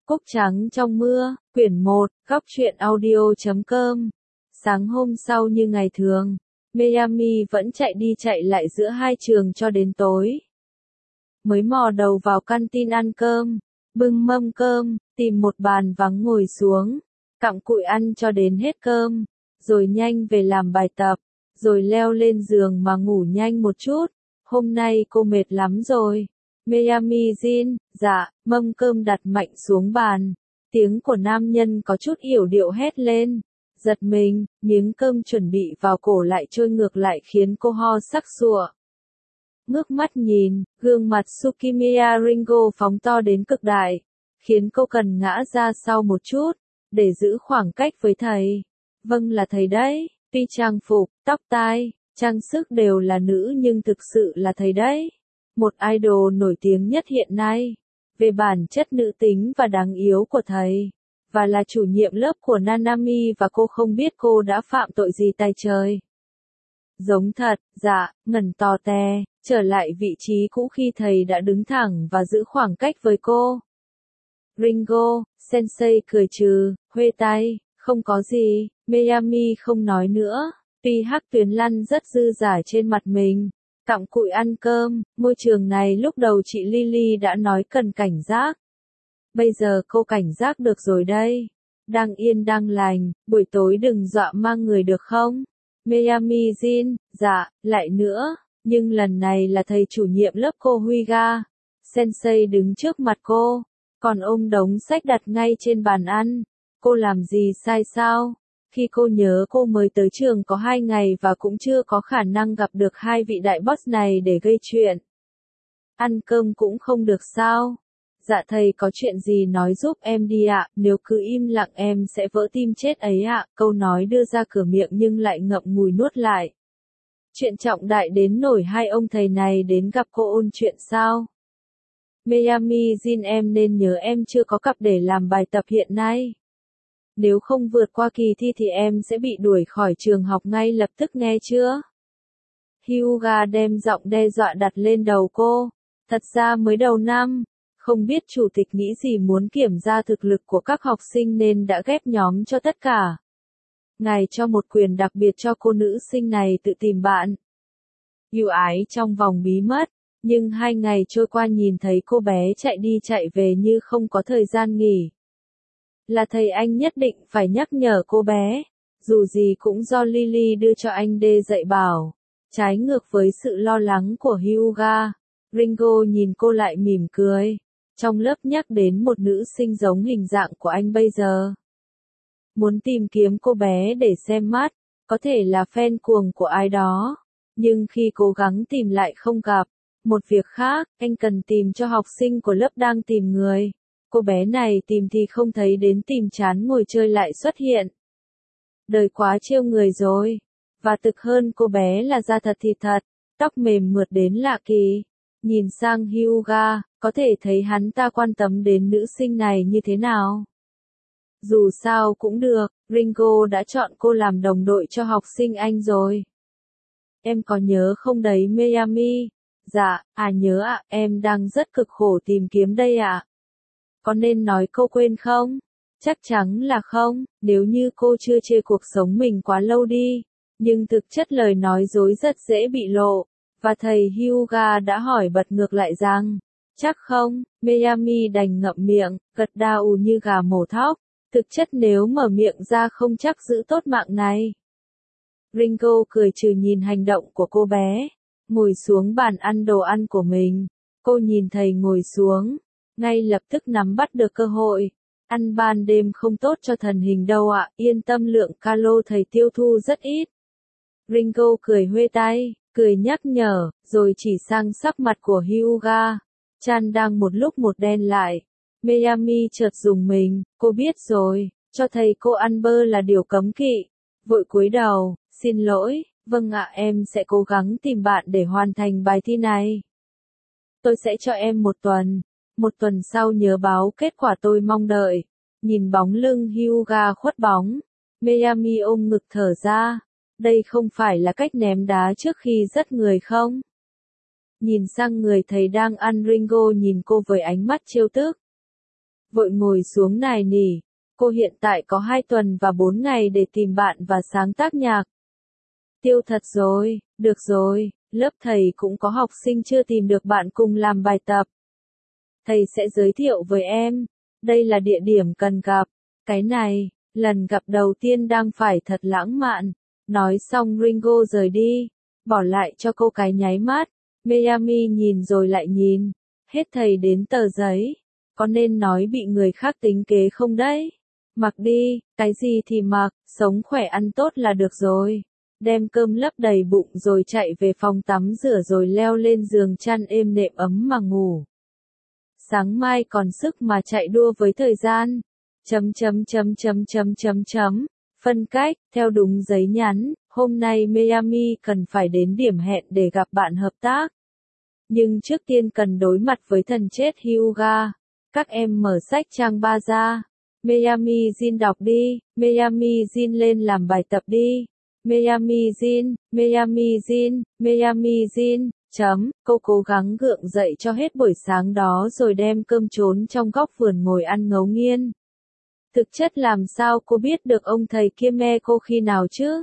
Cúc trắng trong mưa, quyển 1, góc truyện audio.com. Sáng hôm sau như ngày thường, Miami vẫn chạy đi chạy lại giữa hai trường cho đến tối. Mới mò đầu vào canteen ăn cơm, bưng mâm cơm, tìm một bàn vắng ngồi xuống, cặm cụi ăn cho đến hết cơm, rồi nhanh về làm bài tập, rồi leo lên giường mà ngủ nhanh một chút. Hôm nay cô mệt lắm rồi. Miami Jean, dạ, mâm cơm đặt mạnh xuống bàn. Tiếng của nam nhân có chút yểu điệu hét lên. Giật mình, miếng cơm chuẩn bị vào cổ lại trôi ngược lại khiến cô ho sặc sụa. Ngước mắt nhìn, gương mặt Sukimiya Ringo phóng to đến cực đại, khiến cô cần ngã ra sau một chút, để giữ khoảng cách với thầy. Vâng là thầy đấy, tuy trang phục, tóc tai, trang sức đều là nữ nhưng thực sự là thầy đấy. Một idol nổi tiếng nhất hiện nay, về bản chất nữ tính và đáng yếu của thầy, và là chủ nhiệm lớp của Nanami và cô không biết cô đã phạm tội gì tay trời. Giống thật, dạ, ngẩn tò te, trở lại vị trí cũ khi thầy đã đứng thẳng và giữ khoảng cách với cô. Ringo, sensei cười trừ, huê tay, không có gì, Miami không nói nữa, tuy hắc tuyến lăn rất dư dả trên mặt mình. Cặm cụi ăn cơm, môi trường này lúc đầu chị Lily đã nói cần cảnh giác. Bây giờ cô cảnh giác được rồi đây. Đang yên đang lành, buổi tối đừng dọa mang người được không? Miami Jean, dạ, lại nữa, nhưng lần này là thầy chủ nhiệm lớp cô Huiga. Sensei đứng trước mặt cô, còn ôm đống sách đặt ngay trên bàn ăn. Cô làm gì sai sao? Khi cô nhớ cô mới tới trường có 2 ngày và cũng chưa có khả năng gặp được hai vị đại boss này để gây chuyện. Ăn cơm cũng không được sao? Dạ thầy có chuyện gì nói giúp em đi ạ, nếu cứ im lặng em sẽ vỡ tim chết ấy ạ. Câu nói đưa ra cửa miệng nhưng lại ngậm ngùi nuốt lại. Chuyện trọng đại đến nổi hai ông thầy này đến gặp cô ôn chuyện sao? Miami Jean em nên nhớ em chưa có cặp để làm bài tập hiện nay. Nếu không vượt qua kỳ thi thì em sẽ bị đuổi khỏi trường học ngay lập tức nghe chưa? Hyuga đem giọng đe dọa đặt lên đầu cô. Thật ra mới đầu năm, không biết chủ tịch nghĩ gì muốn kiểm tra thực lực của các học sinh nên đã ghép nhóm cho tất cả. Ngài cho một quyền đặc biệt cho cô nữ sinh này tự tìm bạn. Ưu ái trong vòng bí mật, nhưng 2 ngày trôi qua nhìn thấy cô bé chạy đi chạy về như không có thời gian nghỉ. Là thầy anh nhất định phải nhắc nhở cô bé, dù gì cũng do Lily đưa cho anh đê dạy bảo. Trái ngược với sự lo lắng của Hyuga, Ringo nhìn cô lại mỉm cười. Trong lớp nhắc đến một nữ sinh giống hình dạng của anh bây giờ. Muốn tìm kiếm cô bé để xem mắt, có thể là fan cuồng của ai đó. Nhưng khi cố gắng tìm lại không gặp. Một việc khác, anh cần tìm cho học sinh của lớp đang tìm người. Cô bé này tìm thì không thấy đến tìm chán ngồi chơi lại xuất hiện. Đời quá trêu người rồi. Và thực hơn cô bé là da thật thịt thật, tóc mềm mượt đến lạ kỳ. Nhìn sang Hyuga, có thể thấy hắn ta quan tâm đến nữ sinh này như thế nào. Dù sao cũng được, Ringo đã chọn cô làm đồng đội cho học sinh anh rồi. Em có nhớ không đấy Miami? Dạ, nhớ ạ, em đang rất cực khổ tìm kiếm đây ạ. Có nên nói cô quên không? Chắc chắn là không, nếu như cô chưa chê cuộc sống mình quá lâu đi. Nhưng thực chất lời nói dối rất dễ bị lộ. Và thầy Hyuga đã hỏi bật ngược lại rằng, chắc không, Miami đành ngậm miệng, gật đầu như gà mổ thóc. Thực chất nếu mở miệng ra không chắc giữ tốt mạng này. Ringo cười trừ nhìn hành động của cô bé. Ngồi xuống bàn ăn đồ ăn của mình. Cô nhìn thầy ngồi xuống. Ngay lập tức nắm bắt được cơ hội. Ăn ban đêm không tốt cho thần hình đâu ạ, yên tâm lượng calo thầy tiêu thu rất ít. Ringo cười huê tay, cười nhắc nhở, rồi chỉ sang sắc mặt của Hyuga. Chan đang một lúc một đen lại. Miami chợt dùng mình, cô biết rồi, cho thầy cô ăn bơ là điều cấm kỵ. Vội cúi đầu, xin lỗi, vâng ạ em sẽ cố gắng tìm bạn để hoàn thành bài thi này. Tôi sẽ cho em 1 tuần. 1 tuần sau nhớ báo kết quả tôi mong đợi. Nhìn bóng lưng Hyuga khuất bóng. Miami ôm ngực thở ra. Đây không phải là cách ném đá trước khi dất người không? Nhìn sang người thầy đang ăn Ringo nhìn cô với ánh mắt trêu tức. vội ngồi xuống nài nỉ. Cô hiện tại có 2 tuần và 4 ngày để tìm bạn và sáng tác nhạc. Tiêu thật rồi, được rồi, lớp thầy cũng có học sinh chưa tìm được bạn cùng làm bài tập. Thầy sẽ giới thiệu với em, đây là địa điểm cần gặp. Cái này, lần gặp đầu tiên đang phải thật lãng mạn. Nói xong Ringo rời đi, bỏ lại cho cô cái nháy mắt. Miami nhìn rồi lại nhìn, hết thầy đến tờ giấy. Có nên nói bị người khác tính kế không đấy? Mặc đi, cái gì thì mặc, sống khỏe ăn tốt là được rồi. Đem cơm lấp đầy bụng rồi chạy về phòng tắm rửa rồi leo lên giường chăn êm nệm ấm mà ngủ. Sáng mai còn sức mà chạy đua với thời gian. Phân cách, theo đúng giấy nhắn, hôm nay Miami cần phải đến điểm hẹn để gặp bạn hợp tác. Nhưng trước tiên cần đối mặt với thần chết Hyuga. Các em mở sách trang 3 ra. Miami Jin đọc đi, Miami Jin lên làm bài tập đi. Miami Jin, Miami Jin, Miami Jin, cô cố gắng gượng dậy cho hết buổi sáng đó rồi đem cơm trốn trong góc vườn ngồi ăn ngấu nghiến. Thực chất làm sao cô biết được ông thầy kia me cô khi nào chứ?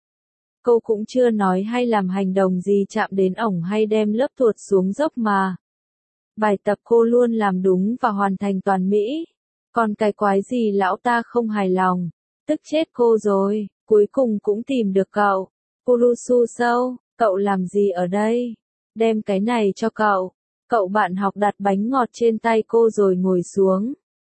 Cô cũng chưa nói hay làm hành động gì chạm đến ổng hay đem lớp tuột xuống dốc mà. Bài tập cô luôn làm đúng và hoàn thành toàn mỹ. Còn cái quái gì lão ta không hài lòng. Tức chết cô rồi, cuối cùng cũng tìm được cậu. Kurusu Sâu, cậu làm gì ở đây? Đem cái này cho cậu. Cậu bạn học đặt bánh ngọt trên tay cô rồi ngồi xuống.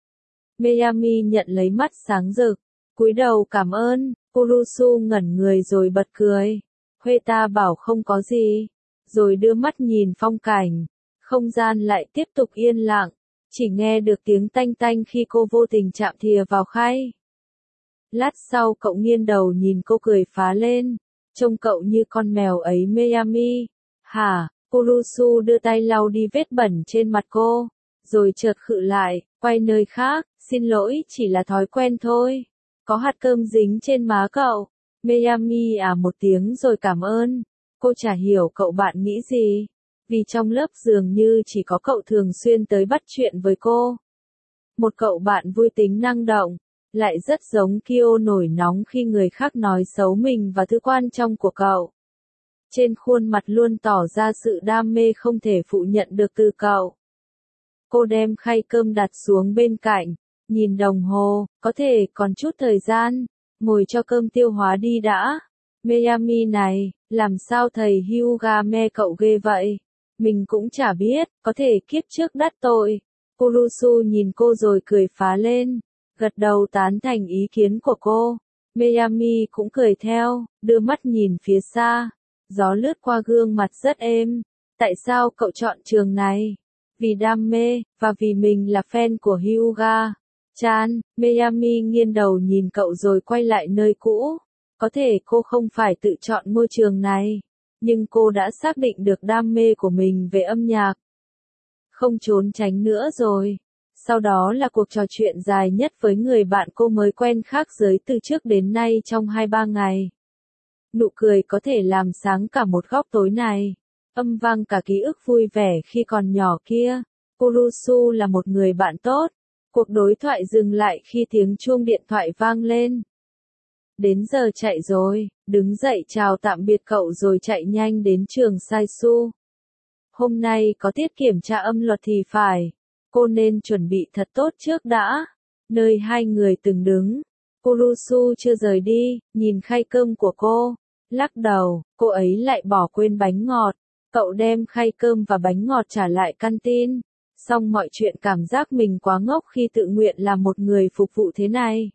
Miami nhận lấy mắt sáng rực, cúi đầu cảm ơn. Kurusu ngẩn người rồi bật cười. Huê ta bảo không có gì. Rồi đưa mắt nhìn phong cảnh. Không gian lại tiếp tục yên lặng. Chỉ nghe được tiếng tanh tanh khi cô vô tình chạm thìa vào khay. Lát sau cậu nghiêng đầu nhìn cô cười phá lên. Trông cậu như con mèo ấy Miami. Hả? Kurusu đưa tay lau đi vết bẩn trên mặt cô. Rồi chợt khựng lại, quay nơi khác. Xin lỗi, chỉ là thói quen thôi. Có hạt cơm dính trên má cậu. Miami một tiếng rồi cảm ơn. Cô chả hiểu cậu bạn nghĩ gì. Vì trong lớp dường như chỉ có cậu thường xuyên tới bắt chuyện với cô. Một cậu bạn vui tính năng động, lại rất giống Kyo nổi nóng khi người khác nói xấu mình và thứ quan trọng của cậu. Trên khuôn mặt luôn tỏ ra sự đam mê không thể phủ nhận được từ cậu. Cô đem khay cơm đặt xuống bên cạnh, nhìn đồng hồ, có thể còn chút thời gian, ngồi cho cơm tiêu hóa đi đã. Miami này, làm sao thầy Hyuga me cậu ghê vậy? Mình cũng chả biết, có thể kiếp trước đắc tội. Kurusu nhìn cô rồi cười phá lên, gật đầu tán thành ý kiến của cô. Miami cũng cười theo, đưa mắt nhìn phía xa. Gió lướt qua gương mặt rất êm. Tại sao cậu chọn trường này? Vì đam mê, và vì mình là fan của Hyuga. Chan, Miami nghiêng đầu nhìn cậu rồi quay lại nơi cũ. Có thể cô không phải tự chọn ngôi trường này, nhưng cô đã xác định được đam mê của mình về âm nhạc. Không trốn tránh nữa rồi. Sau đó là cuộc trò chuyện dài nhất với người bạn cô mới quen khác giới từ trước đến nay trong 2-3 ngày. Nụ cười có thể làm sáng cả một góc tối này. Âm vang cả ký ức vui vẻ khi còn nhỏ kia. Kurusu là một người bạn tốt. Cuộc đối thoại dừng lại khi tiếng chuông điện thoại vang lên. Đến giờ chạy rồi, đứng dậy chào tạm biệt cậu rồi chạy nhanh đến trường Saisu. Hôm nay có tiết kiểm tra âm luật thì phải. Cô nên chuẩn bị thật tốt trước đã. Nơi hai người từng đứng. Kurusu chưa rời đi, nhìn khay cơm của cô. Lắc đầu, cô ấy lại bỏ quên bánh ngọt. Cậu đem khay cơm và bánh ngọt trả lại căn tin. Xong mọi chuyện cảm giác mình quá ngốc khi tự nguyện làm một người phục vụ thế này.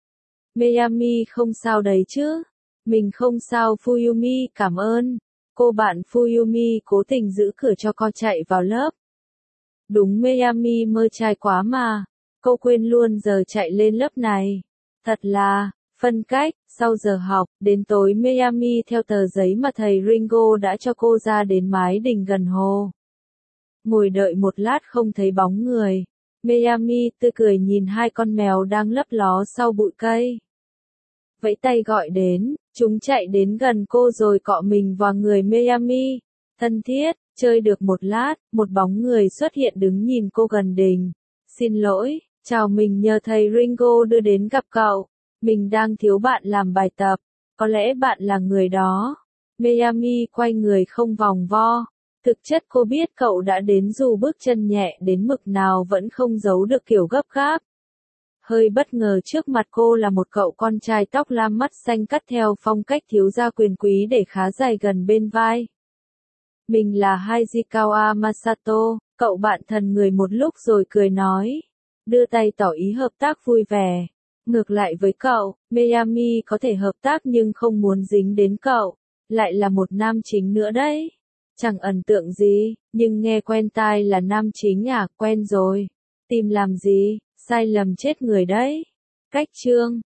Miami không sao đấy chứ. Mình không sao Fuyumi cảm ơn. Cô bạn Fuyumi cố tình giữ cửa cho cô chạy vào lớp. Đúng Miami mơ trai quá mà. Cô quên luôn giờ chạy lên lớp này. Thật là, phân cách, sau giờ học, đến tối Miami theo tờ giấy mà thầy Ringo đã cho cô ra đến mái đình gần hồ. Ngồi đợi một lát không thấy bóng người. Miami tươi cười nhìn hai con mèo đang lấp ló sau bụi cây. Vẫy tay gọi đến, chúng chạy đến gần cô rồi cọ mình vào người Miami. Thân thiết, chơi được một lát, một bóng người xuất hiện đứng nhìn cô gần đình. Xin lỗi, Chào, mình nhờ thầy Ringo đưa đến gặp cậu. Mình đang thiếu bạn làm bài tập. Có lẽ bạn là người đó. Miami quay người không vòng vo. Thực chất cô biết cậu đã đến dù bước chân nhẹ đến mực nào vẫn không giấu được kiểu gấp gáp. Hơi bất ngờ trước mặt cô là một cậu con trai tóc lam mắt xanh cắt theo phong cách thiếu gia quyền quý để khá dài gần bên vai. Mình là Hayakawa Masato, cậu bạn thân người một lúc rồi cười nói. Đưa tay tỏ ý hợp tác vui vẻ. Ngược lại với cậu, Miami có thể hợp tác nhưng không muốn dính đến cậu. Lại là một nam chính nữa đấy. Chẳng ấn tượng gì, nhưng nghe quen tai là nam chính à, quen rồi. Tìm làm gì, sai lầm chết người đấy. Cách chương